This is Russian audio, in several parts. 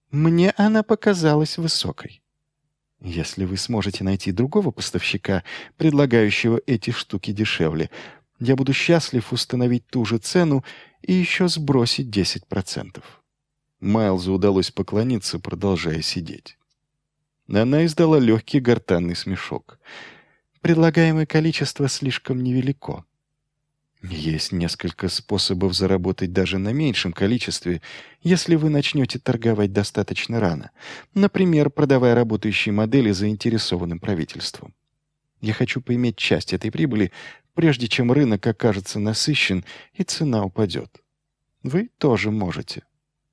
Мне она показалась высокой. Если вы сможете найти другого поставщика, предлагающего эти штуки дешевле, я буду счастлив установить ту же цену и еще сбросить 10%. Майлзу удалось поклониться, продолжая сидеть. Она издала легкий гортанный смешок. Предлагаемое количество слишком невелико. Есть несколько способов заработать даже на меньшем количестве, если вы начнете торговать достаточно рано, например, продавая работающие модели заинтересованным правительством. Я хочу поиметь часть этой прибыли, прежде чем рынок окажется насыщен и цена упадет. Вы тоже можете.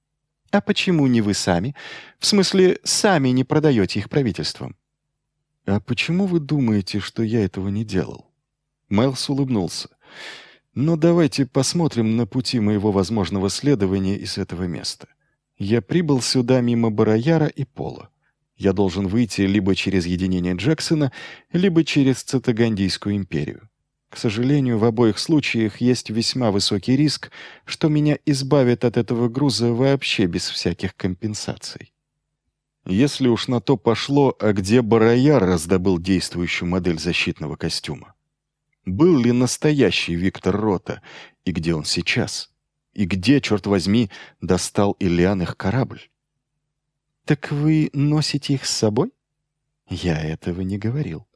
А почему не вы сами? В смысле, сами не продаете их правительствам? А почему вы думаете, что я этого не делал? Майлз улыбнулся. Но давайте посмотрим на пути моего возможного следования из этого места. Я прибыл сюда мимо Барояра и Пола. Я должен выйти либо через единение Джексона, либо через Цитагандийскую империю. К сожалению, в обоих случаях есть весьма высокий риск, что меня избавят от этого груза вообще без всяких компенсаций. Если уж на то пошло, а где Барояр раздобыл действующую модель защитного костюма? Был ли настоящий Виктор Рота, и где он сейчас? И где, черт возьми, достал Иллиан их корабль? Так вы носите их с собой? Я этого не говорил.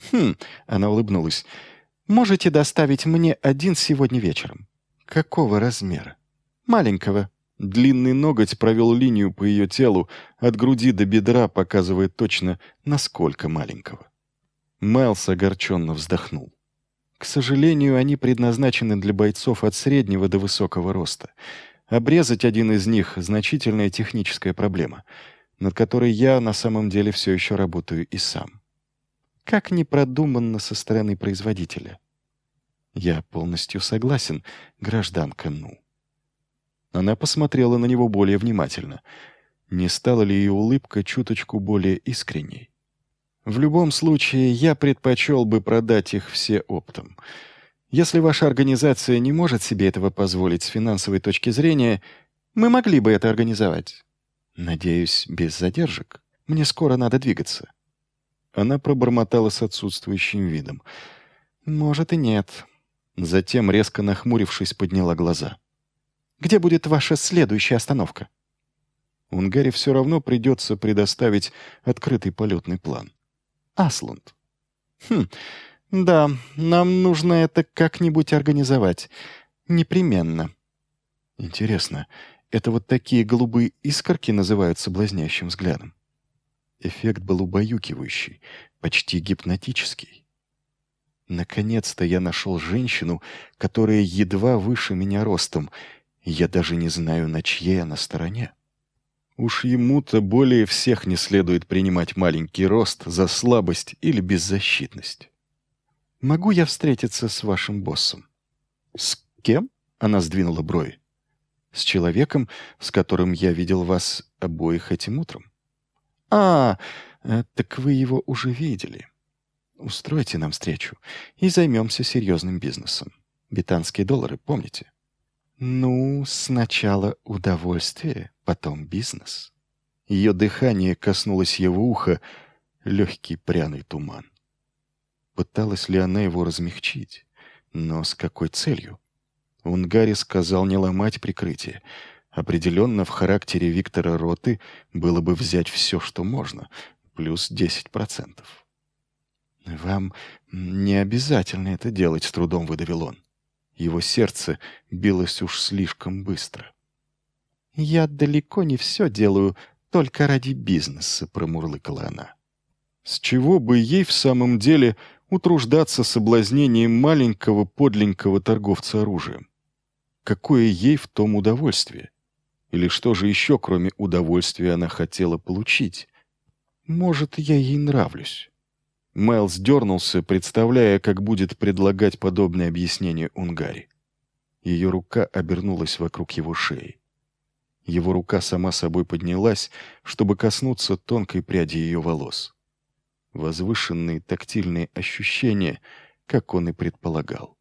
Она улыбнулась. Можете доставить мне один сегодня вечером. Какого размера? Маленького. Длинный ноготь провел линию по ее телу от груди до бедра, показывая точно, насколько маленького. Майлз огорченно вздохнул. К сожалению, они предназначены для бойцов от среднего до высокого роста. Обрезать один из них — значительная техническая проблема, над которой я на самом деле все еще работаю и сам. Как непродуманно со стороны производителя. Я полностью согласен, гражданка Ну. Она посмотрела на него более внимательно. Не стала ли ее улыбка чуточку более искренней? В любом случае, я предпочел бы продать их все оптом. Если ваша организация не может себе этого позволить с финансовой точки зрения, мы могли бы это организовать. Надеюсь, без задержек. Мне скоро надо двигаться. Она пробормотала с отсутствующим видом. Может и нет. Затем, резко нахмурившись, подняла глаза. Где будет ваша следующая остановка? Унгаре все равно придется предоставить открытый полетный план. Асланд. Да, нам нужно это как-нибудь организовать. Непременно. Интересно, это вот такие голубые искорки называют соблазняющим взглядом? Эффект был убаюкивающий, почти гипнотический. Наконец-то я нашел женщину, которая едва выше меня ростом, и я даже не знаю, на чьей она стороне. Уж ему-то более всех не следует принимать маленький рост за слабость или беззащитность. «Могу я встретиться с вашим боссом?» «С кем?» — она сдвинула брови. «С человеком, с которым я видел вас обоих этим утром». Так вы его уже видели. Устройте нам встречу и займемся серьезным бизнесом. Британские доллары, помните?» «Ну, сначала удовольствие, потом бизнес». Ее дыхание коснулось его уха, легкий пряный туман. Пыталась ли она его размягчить? Но с какой целью? Унгари сказал не ломать прикрытие. Определенно, в характере Виктора Роты было бы взять все, что можно, плюс 10%. «Вам не обязательно это делать», — с трудом выдавил он. Его сердце билось уж слишком быстро. «Я далеко не все делаю только ради бизнеса», — промурлыкала она. С чего бы ей в самом деле утруждаться соблазнением маленького подленького торговца оружием? Какое ей в том удовольствие? Или что же еще, кроме удовольствия, она хотела получить? Может, я ей нравлюсь? Майлз дернулся, представляя, как будет предлагать подобное объяснение Унгари. Ее рука обернулась вокруг его шеи. Его рука сама собой поднялась, чтобы коснуться тонкой пряди ее волос. Возвышенные тактильные ощущения, как он и предполагал.